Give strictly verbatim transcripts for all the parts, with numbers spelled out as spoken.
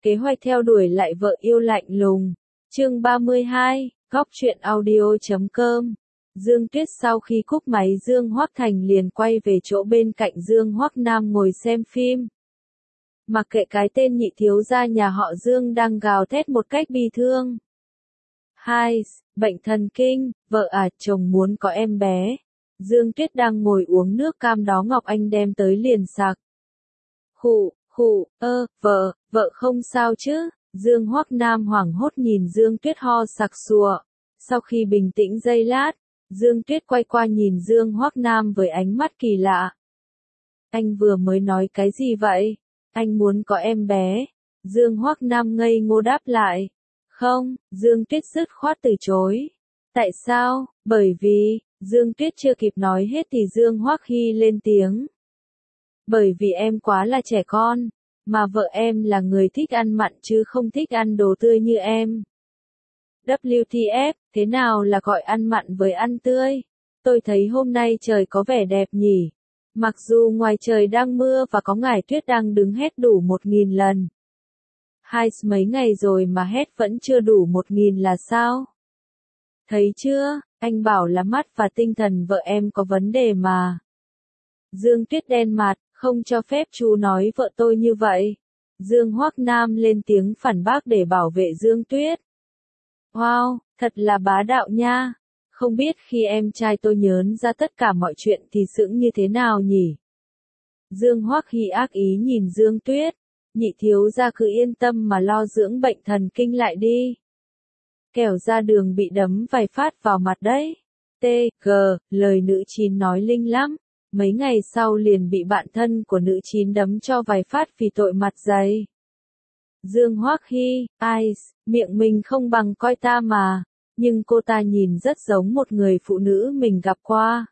Kế hoạch theo đuổi lại vợ yêu lạnh lùng. Chương ba mươi hai, góc truyện audio chấm com. Dương Tuyết sau khi cúp máy Dương Hoắc Thành liền quay về chỗ bên cạnh Dương Hoắc Nam ngồi xem phim. Mặc kệ cái tên nhị thiếu gia nhà họ Dương đang gào thét một cách bi thương. Hai, bệnh thần kinh, vợ à, chồng muốn có em bé. Dương Tuyết đang ngồi uống nước cam đó Ngọc Anh đem tới liền sặc. Khụ, khụ, ơ, vợ, vợ không sao chứ? Dương Hoắc Nam hoảng hốt nhìn Dương Tuyết ho sặc sụa. Sau khi bình tĩnh giây lát, Dương Tuyết quay qua nhìn Dương Hoắc Nam với ánh mắt kỳ lạ. Anh vừa mới nói cái gì vậy? Anh muốn có em bé. Dương Hoắc Nam ngây ngô đáp lại. Không, Dương Tuyết dứt khoát từ chối. Tại sao? Bởi vì, Dương Tuyết chưa kịp nói hết thì Dương Hoắc Hy lên tiếng. Bởi vì em quá là trẻ con, mà vợ em là người thích ăn mặn chứ không thích ăn đồ tươi như em. vê kép tê ép, thế nào là gọi ăn mặn với ăn tươi? Tôi thấy hôm nay trời có vẻ đẹp nhỉ. Mặc dù ngoài trời đang mưa và có ngải tuyết đang đứng hét đủ một nghìn lần. Hai mấy ngày rồi mà hét vẫn chưa đủ một nghìn là sao? Thấy chưa, anh bảo là mắt và tinh thần vợ em có vấn đề mà. Dương Tuyết đen mặt, không cho phép chú nói vợ tôi như vậy. Dương Hoắc Nam lên tiếng phản bác để bảo vệ Dương Tuyết. Wow, thật là bá đạo nha. Không biết khi em trai tôi nhớn ra tất cả mọi chuyện thì sững như thế nào nhỉ? Dương Hoắc Hy ác ý nhìn Dương Tuyết. Nhị thiếu gia cứ yên tâm mà lo dưỡng bệnh thần kinh lại đi. Kẻo ra đường bị đấm vài phát vào mặt đấy. T, G, lời nữ chín nói linh lắm. Mấy ngày sau liền bị bạn thân của nữ chín đấm cho vài phát vì tội mặt dày. Dương Hoắc Hy, ai, miệng mình không bằng coi ta mà, nhưng cô ta nhìn rất giống một người phụ nữ mình gặp qua.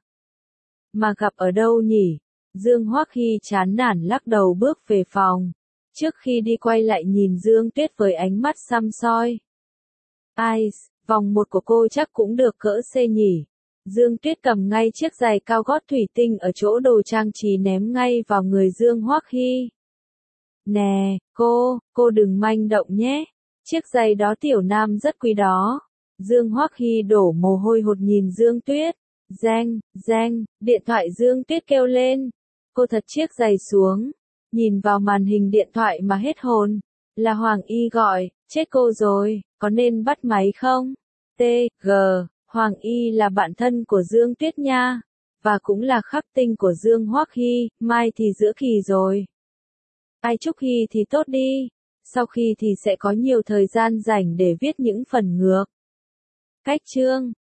Mà gặp ở đâu nhỉ? Dương Hoắc Hy chán nản lắc đầu bước về phòng. Trước khi đi quay lại nhìn Dương Tuyết với ánh mắt săm soi. Ai, vòng một của cô chắc cũng được cỡ C nhỉ. Dương Tuyết cầm ngay chiếc giày cao gót thủy tinh ở chỗ đồ trang trí ném ngay vào người Dương Hoắc Hy. Nè, cô, cô đừng manh động nhé. Chiếc giày đó tiểu nam rất quý đó. Dương Hoắc Hy đổ mồ hôi hột nhìn Dương Tuyết. Reng, reng, điện thoại Dương Tuyết kêu lên. Cô thật chiếc giày xuống. Nhìn vào màn hình điện thoại mà hết hồn. Là Hoàng Y gọi, chết cô rồi, có nên bắt máy không? T, G, Hoàng Y là bạn thân của Dương Tuyết nha. Và cũng là khắc tinh của Dương Hoắc Hy, mai thì giữa kỳ rồi. Ai chúc Hy thì tốt đi. Sau khi thì sẽ có nhiều thời gian rảnh để viết những phần ngược. Cách chương